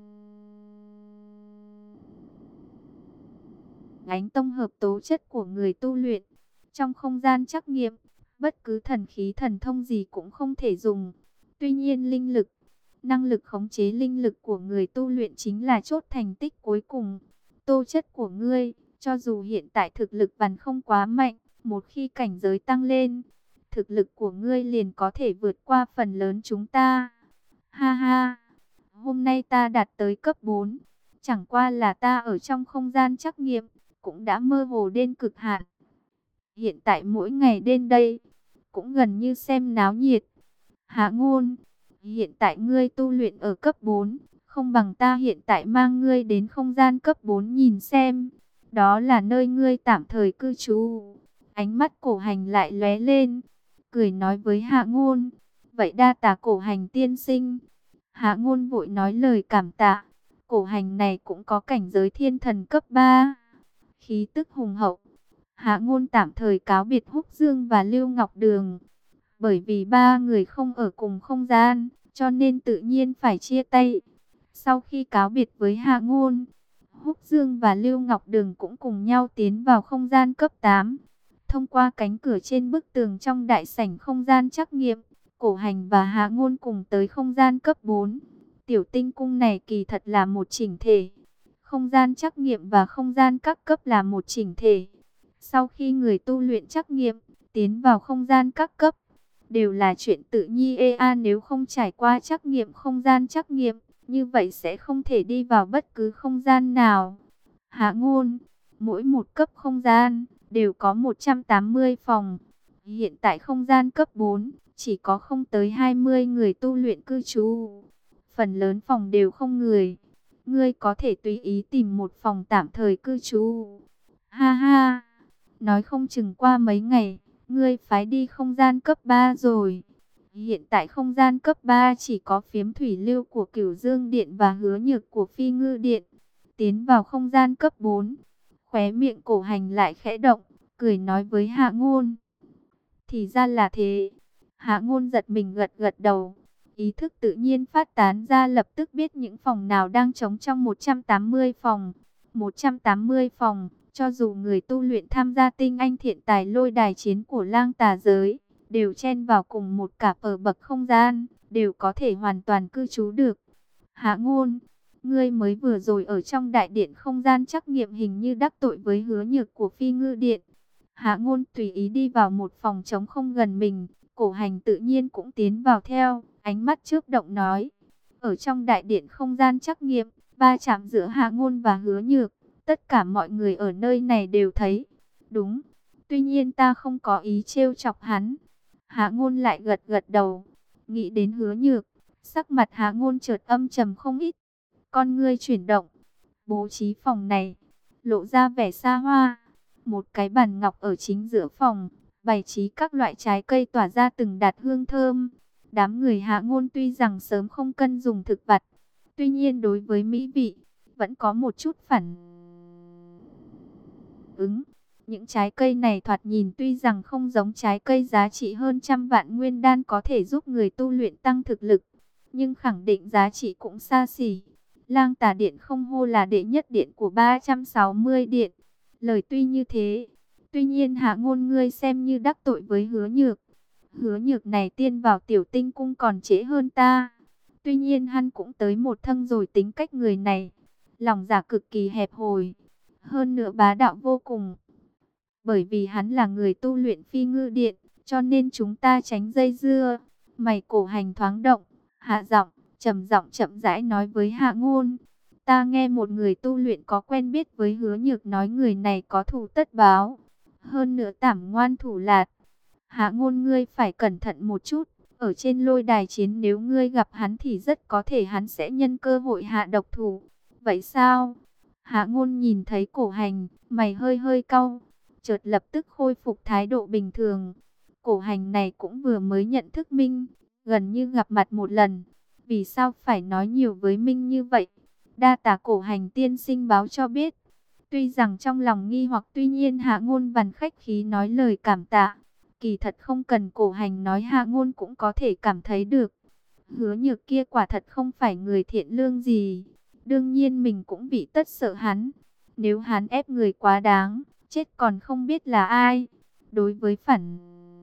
ánh tổng hợp tố chất của người tu luyện. Trong không gian trắc nghiệm, bất cứ thần khí thần thông gì cũng không thể dùng. Tuy nhiên linh lực, năng lực khống chế linh lực của người tu luyện chính là chốt thành tích cuối cùng. Tố chất của ngươi, cho dù hiện tại thực lực vẫn không quá mạnh, một khi cảnh giới tăng lên, thực lực của ngươi liền có thể vượt qua phần lớn chúng ta. Ha ha, hôm nay ta đạt tới cấp 4, chẳng qua là ta ở trong không gian trắc nghiệm, cũng đã mơ hồ đến cực hạn. Hiện tại mỗi ngày đến đây, cũng gần như xem náo nhiệt. Hạ Ngôn, hiện tại ngươi tu luyện ở cấp 4, không bằng ta hiện tại mang ngươi đến không gian cấp 4 nhìn xem. Đó là nơi ngươi tạm thời cư trú. Ánh mắt Cổ Hành lại lóe lên, cười nói với Hạ Ngôn, vậy đa tạ Cổ Hành tiên sinh. Hạ Ngôn vội nói lời cảm tạ. Cổ Hành này cũng có cảnh giới thiên thần cấp 3, khí tức hùng hậu. Hạ Ngôn tạm thời cáo biệt Húc Dương và Lưu Ngọc Đường. Bởi vì ba người không ở cùng không gian, cho nên tự nhiên phải chia tay. Sau khi cáo biệt với Hạ Ngôn, Húc Dương và Lưu Ngọc Đường cũng cùng nhau tiến vào không gian cấp 8. Thông qua cánh cửa trên bức tường trong đại sảnh không gian trắc nghiệm, Cổ Hành và Hạ Ngôn cùng tới không gian cấp 4. Tiểu tinh cung này kỳ thật là một chỉnh thể. Không gian trắc nghiệm và không gian các cấp là một chỉnh thể. Sau khi người tu luyện trắc nghiệm, tiến vào không gian các cấp, đều là chuyện tự nhiên. Nếu không trải qua trắc nghiệm không gian trắc nghiệm, như vậy sẽ không thể đi vào bất cứ không gian nào. Hạ Ngôn, mỗi một cấp không gian đều có 180 phòng. Hiện tại không gian cấp 4 chỉ có không tới 20 người tu luyện cư trú. Phần lớn phòng đều không người. Ngươi có thể tùy ý tìm một phòng tạm thời cư trú. Ha ha, nói không chừng qua mấy ngày, ngươi phái đi không gian cấp 3 rồi. Hiện tại không gian cấp 3 chỉ có Phiếm Thủy Lưu của Cửu Dương Điện và Hứa Nhược của Phi Ngư Điện. Tiến vào không gian cấp 4, khóe miệng Cổ Hành lại khẽ động, cười nói với Hạ Ngôn. Thì ra là thế. Hạ Ngôn giật mình gật gật đầu. Ý thức tự nhiên phát tán ra, lập tức biết những phòng nào đang trống trong 180 phòng. 180 phòng, cho dù người tu luyện tham gia tinh anh thiện tài lôi đài chiến của Lang Tà giới, đều chen vào cùng một cặp ở bậc không gian, đều có thể hoàn toàn cư trú được. Hạ Ngôn, ngươi mới vừa rồi ở trong đại điện không gian trắc nghiệm hình như đắc tội với Hứa Nhược của Phi Ngư Điện. Hạ Ngôn tùy ý đi vào một phòng trống không gần mình, Cổ Hành tự nhiên cũng tiến vào theo, ánh mắt chớp động nói. Ở trong đại điện không gian trắc nghiệm, va chạm giữa Hạ Ngôn và Hứa Nhược, tất cả mọi người ở nơi này đều thấy. Đúng, tuy nhiên ta không có ý trêu chọc hắn. Hạ Ngôn lại gật gật đầu, nghĩ đến Hứa Nhược, sắc mặt Hạ Ngôn chợt âm trầm không ít. Con ngươi chuyển động, bố trí phòng này, lộ ra vẻ xa hoa. Một cái bàn ngọc ở chính giữa phòng, bày trí các loại trái cây tỏa ra từng đạt hương thơm. Đám người Hạ Ngôn tuy rằng sớm không cân dùng thực vật, tuy nhiên đối với mỹ vị, vẫn có một chút phản ứng. Những trái cây này thoạt nhìn tuy rằng không giống trái cây giá trị hơn trăm vạn nguyên đan có thể giúp người tu luyện tăng thực lực, nhưng khẳng định giá trị cũng xa xỉ. Lang Tà Điện không hô là đệ nhất điện của 360 điện. Lời tuy như thế, tuy nhiên Hạ Ngôn ngươi xem như đắc tội với Hứa Nhược. Hứa Nhược này tiên vào tiểu tinh cung còn trễ hơn ta. Tuy nhiên hắn cũng tới một thân rồi, tính cách người này, lòng dạ cực kỳ hẹp hòi, hơn nữa bá đạo vô cùng. Bởi vì hắn là người tu luyện Phi Ngư Điện, cho nên chúng ta tránh dây dưa. Mày Cổ Hành thoáng động, hạ giọng, trầm chậm rãi nói với Hạ Ngôn. Ta nghe một người tu luyện có quen biết với Hứa Nhược nói người này có thù tất báo, hơn nữa đảm ngoan thủ lạt. Hạ Ngôn ngươi phải cẩn thận một chút, ở trên lôi đài chiến nếu ngươi gặp hắn thì rất có thể hắn sẽ nhân cơ hội hạ độc thủ. Vậy sao? Hạ Ngôn nhìn thấy Cổ Hành, mày hơi hơi cau, chợt lập tức khôi phục thái độ bình thường. Cổ Hành này cũng vừa mới nhận thức Minh, gần như gặp mặt một lần. Vì sao phải nói nhiều với Minh như vậy? Đa tạ Cổ Hành tiên sinh báo cho biết. Tuy rằng trong lòng nghi hoặc, tuy nhiên Hạ Ngôn vằn khách khí nói lời cảm tạ. Kỳ thật không cần Cổ Hành nói, Hạ Ngôn cũng có thể cảm thấy được. Hứa Nhược kia quả thật không phải người thiện lương gì. Đương nhiên mình cũng bị tất sợ hắn. Nếu hắn ép người quá đáng, chết còn không biết là ai. Đối với phản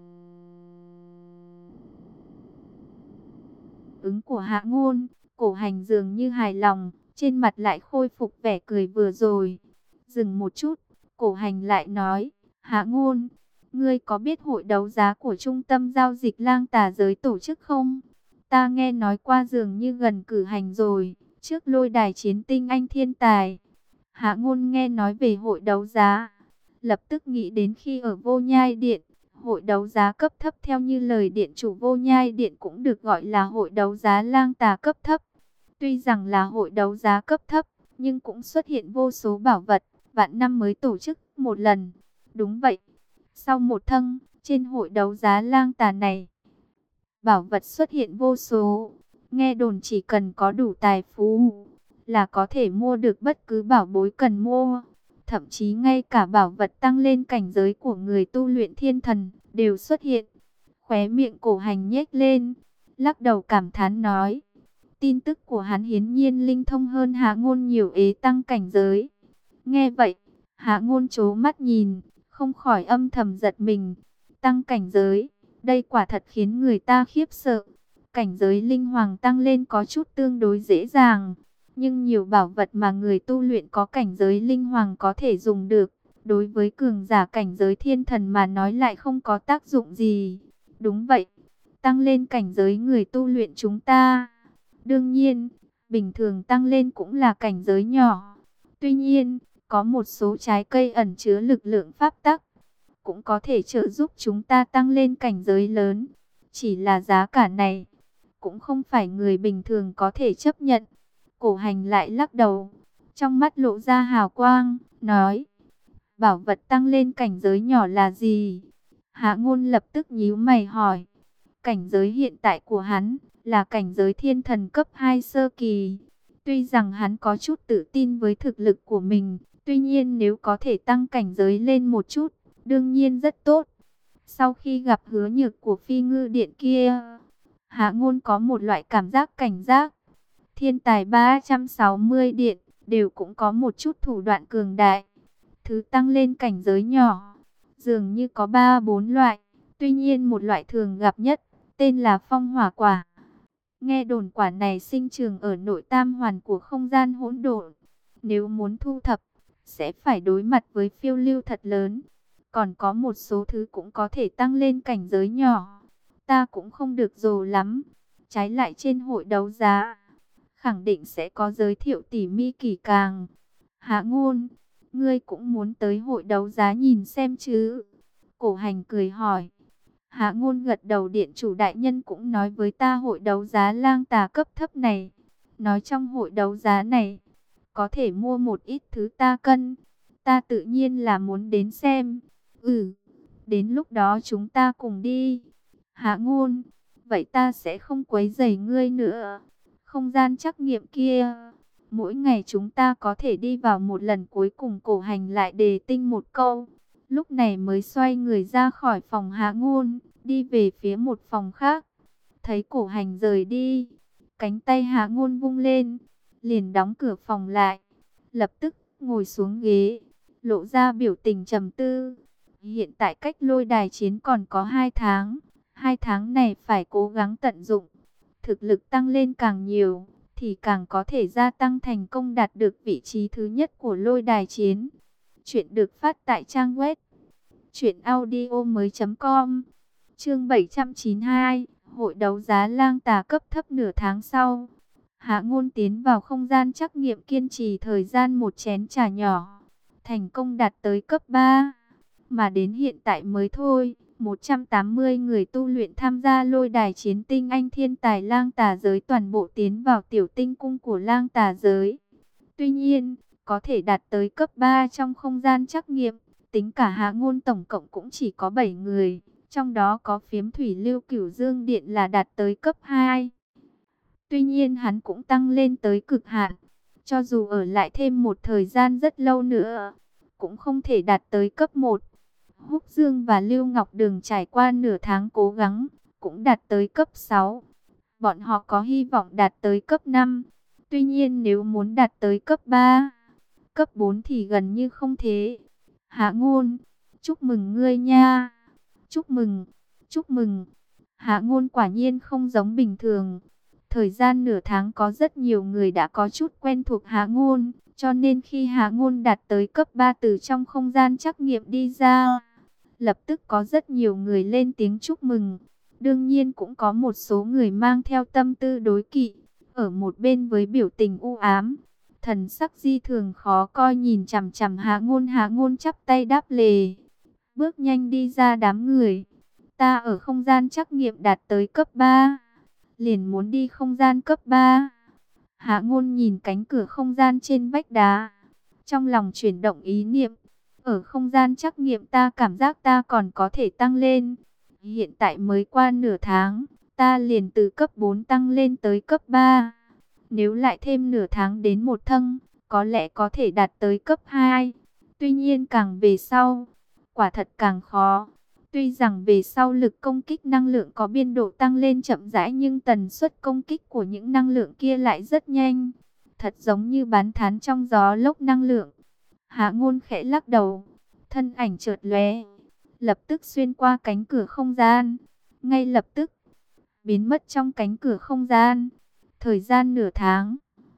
ứng của Hạ Ngôn, Cổ Hành dường như hài lòng, trên mặt lại khôi phục vẻ cười vừa rồi. Dừng một chút, Cổ Hành lại nói, Hạ Ngôn, ngươi có biết hội đấu giá của trung tâm giao dịch Lang Tà giới tổ chức không? Ta nghe nói qua dường như gần cử hành rồi, trước lôi đài chiến tinh anh thiên tài. Hạ Ngôn nghe nói về hội đấu giá, lập tức nghĩ đến khi ở Vô Nhai Điện, hội đấu giá cấp thấp theo như lời điện chủ Vô Nhai Điện cũng được gọi là hội đấu giá Lang Tà cấp thấp. Tuy rằng là hội đấu giá cấp thấp, nhưng cũng xuất hiện vô số bảo vật, vạn năm mới tổ chức một lần. Đúng vậy, sau một thân, trên hội đấu giá Lang Tà này, bảo vật xuất hiện vô số. Nghe đồn chỉ cần có đủ tài phú là có thể mua được bất cứ bảo bối cần mua. Thậm chí ngay cả bảo vật tăng lên cảnh giới của người tu luyện thiên thần đều xuất hiện. Khóe miệng Cổ Hành nhếch lên, lắc đầu cảm thán nói. Tin tức của hắn hiển nhiên linh thông hơn Hạ Ngôn nhiều, ế tăng cảnh giới. Nghe vậy, Hạ Ngôn trố mắt nhìn, không khỏi âm thầm giật mình. Tăng cảnh giới, đây quả thật khiến người ta khiếp sợ. Cảnh giới linh hoàng tăng lên có chút tương đối dễ dàng, nhưng nhiều bảo vật mà người tu luyện có cảnh giới linh hoàng có thể dùng được, đối với cường giả cảnh giới thiên thần mà nói lại không có tác dụng gì. Đúng vậy, tăng lên cảnh giới người tu luyện chúng ta. Đương nhiên, bình thường tăng lên cũng là cảnh giới nhỏ. Tuy nhiên, có một số trái cây ẩn chứa lực lượng pháp tắc, cũng có thể trợ giúp chúng ta tăng lên cảnh giới lớn. Chỉ là giá cả này, cũng không phải người bình thường có thể chấp nhận. Cổ Hành lại lắc đầu, trong mắt lộ ra hào quang, nói. Bảo vật tăng lên cảnh giới nhỏ là gì? Hạ Ngôn lập tức nhíu mày hỏi. Cảnh giới hiện tại của hắn là cảnh giới thiên thần cấp 2 sơ kỳ. Tuy rằng hắn có chút tự tin với thực lực của mình, tuy nhiên nếu có thể tăng cảnh giới lên một chút, đương nhiên rất tốt. Sau khi gặp Hứa Nhược của Phi Ngư Điện kia, Hạ Ngôn có một loại cảm giác cảnh giác. Thiên tài 360 điện đều cũng có một chút thủ đoạn cường đại. Thứ tăng lên cảnh giới nhỏ, dường như có 3-4 loại. Tuy nhiên một loại thường gặp nhất, tên là phong hỏa quả. Nghe đồn quả này sinh trưởng ở nội tam hoàn của không gian hỗn độn. Nếu muốn thu thập, sẽ phải đối mặt với phiêu lưu thật lớn. Còn có một số thứ cũng có thể tăng lên cảnh giới nhỏ. Ta cũng không được rồ lắm. Trái lại trên hội đấu giá, khẳng định sẽ có giới thiệu tỉ mỉ kỹ càng. Hạ Ngôn, ngươi cũng muốn tới hội đấu giá nhìn xem chứ? Cổ Hành cười hỏi. Hạ Ngôn gật đầu, điện chủ đại nhân cũng nói với ta hội đấu giá Lang Tà cấp thấp này. Nói trong hội đấu giá này, có thể mua một ít thứ ta cần. Ta tự nhiên là muốn đến xem. Đến lúc đó chúng ta cùng đi. Hạ Ngôn, vậy ta sẽ không quấy rầy ngươi nữa. Không gian trắc nghiệm kia, mỗi ngày chúng ta có thể đi vào một lần. Cuối cùng Cổ Hành lại đề tinh một câu, lúc này mới xoay người ra khỏi phòng Hạ Ngôn, đi về phía một phòng khác. Thấy Cổ Hành rời đi, cánh tay Hạ Ngôn vung lên, liền đóng cửa phòng lại, lập tức ngồi xuống ghế, lộ ra biểu tình trầm tư. Hiện tại cách lôi đài chiến còn có 2 tháng, 2 tháng này phải cố gắng tận dụng. Thực lực tăng lên càng nhiều, thì càng có thể gia tăng thành công đạt được vị trí thứ nhất của lôi đài chiến. Chuyện được phát tại trang web truyệnaudiomoi.com. Chương 792, hội đấu giá Lang Tà cấp thấp. Nửa tháng sau, Hạ Ngôn tiến vào không gian trắc nghiệm, kiên trì thời gian một chén trà nhỏ, thành công đạt tới cấp 3. Mà đến hiện tại mới thôi, 180 người tu luyện tham gia lôi đài chiến tinh anh thiên tài Lang Tà giới toàn bộ tiến vào tiểu tinh cung của Lang Tà giới. Tuy nhiên, có thể đạt tới cấp 3 trong không gian trắc nghiệm, tính cả Hạ Ngôn tổng cộng cũng chỉ có 7 người. Trong đó có Phiếm Thủy Lưu Cửu Dương Điện là đạt tới cấp 2. Tuy nhiên hắn cũng tăng lên tới cực hạn. Cho dù ở lại thêm một thời gian rất lâu nữa, cũng không thể đạt tới cấp 1. Húc Dương và Lưu Ngọc Đường trải qua nửa tháng cố gắng, cũng đạt tới cấp 6. Bọn họ có hy vọng đạt tới cấp 5. Tuy nhiên nếu muốn đạt tới cấp 3, cấp 4 thì gần như không thể. Hạ Ngôn, chúc mừng ngươi nha. Chúc mừng, chúc mừng. Hạ Ngôn quả nhiên không giống bình thường. Thời gian nửa tháng có rất nhiều người đã có chút quen thuộc Hạ Ngôn, cho nên khi Hạ Ngôn đạt tới cấp 3 từ trong không gian trắc nghiệm đi ra, Lập tức có rất nhiều người lên tiếng chúc mừng. Đương nhiên cũng có một số người mang theo tâm tư đối kỵ, ở một bên với biểu tình u ám, thần sắc di thường khó coi nhìn chằm chằm Hạ Ngôn. Hạ Ngôn chắp tay đáp lễ, bước nhanh đi ra đám người. Ta ở không gian trắc nghiệm đạt tới cấp 3, liền muốn đi không gian cấp 3. Hạ Ngôn nhìn cánh cửa không gian trên vách đá, trong lòng chuyển động ý niệm. Ở không gian trắc nghiệm ta cảm giác ta còn có thể tăng lên. Hiện tại mới qua nửa tháng, ta liền từ cấp 4 tăng lên tới cấp 3. Nếu lại thêm nửa tháng đến một thăng, có lẽ có thể đạt tới cấp 2. Tuy nhiên càng về sau, quả thật càng khó. Tuy rằng về sau lực công kích năng lượng có biên độ tăng lên chậm rãi, nhưng tần suất công kích của những năng lượng kia lại rất nhanh. Thật giống như bán thán trong gió lốc năng lượng. Hạ Ngôn khẽ lắc đầu, thân ảnh chợt lóe, lập tức xuyên qua cánh cửa không gian, ngay lập tức biến mất trong cánh cửa không gian. Thời gian nửa tháng,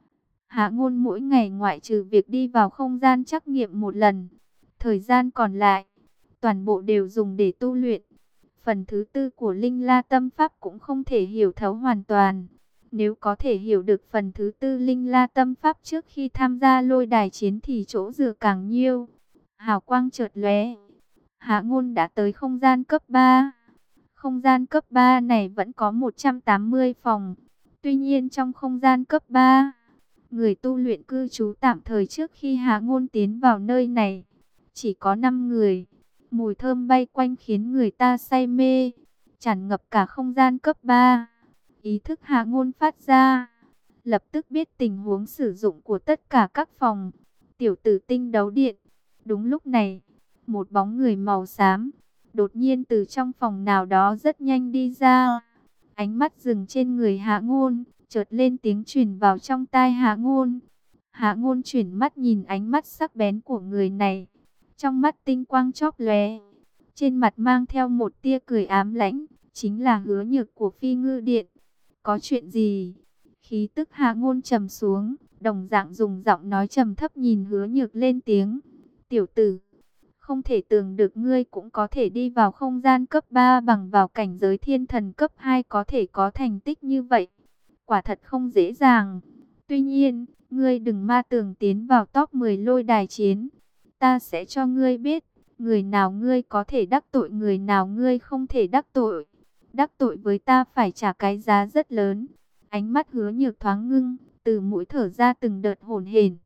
Hạ Ngôn mỗi ngày ngoại trừ việc đi vào không gian trắc nghiệm một lần, thời gian còn lại toàn bộ đều dùng để tu luyện. Phần thứ tư của Linh La Tâm Pháp cũng không thể hiểu thấu hoàn toàn. Nếu có thể hiểu được phần thứ tư Linh La Tâm Pháp trước khi tham gia lôi đài chiến thì chỗ dựa càng nhiều. Hào quang chợt lóe, Hạ Ngôn đã tới không gian cấp 3. Không gian cấp 3 này vẫn có 180 phòng. Tuy nhiên trong không gian cấp 3, người tu luyện cư trú tạm thời trước khi Hạ Ngôn tiến vào nơi này chỉ có 5 người. Mùi thơm bay quanh khiến người ta say mê, tràn ngập cả không gian cấp 3. Ý thức Hạ Ngôn phát ra, lập tức biết tình huống sử dụng của tất cả các phòng. Tiểu tử tinh đấu điện. Đúng lúc này, một bóng người màu xám đột nhiên từ trong phòng nào đó rất nhanh đi ra. Ánh mắt dừng trên người Hạ Ngôn, chợt lên tiếng truyền vào trong tai Hạ Ngôn. Hạ Ngôn chuyển mắt nhìn ánh mắt sắc bén của người này, trong mắt tinh quang chóp lóe, trên mặt mang theo một tia cười ám lãnh, chính là Hứa Nhược của Phi Ngư Điện. Có chuyện gì? Khí tức Hạ Ngôn trầm xuống, đồng dạng dùng giọng nói trầm thấp nhìn Hứa Nhược lên tiếng. Tiểu tử, không thể tưởng được ngươi cũng có thể đi vào không gian cấp 3 bằng vào cảnh giới thiên thần cấp 2 có thể có thành tích như vậy. Quả thật không dễ dàng. Tuy nhiên, ngươi đừng ma tưởng tiến vào top 10 lôi đài chiến. Ta sẽ cho ngươi biết, người nào ngươi có thể đắc tội, người nào ngươi không thể đắc tội. Đắc tội với ta phải trả cái giá rất lớn. Ánh mắt Hứa Nhược thoáng ngưng, từ mũi thở ra từng đợt hổn hển.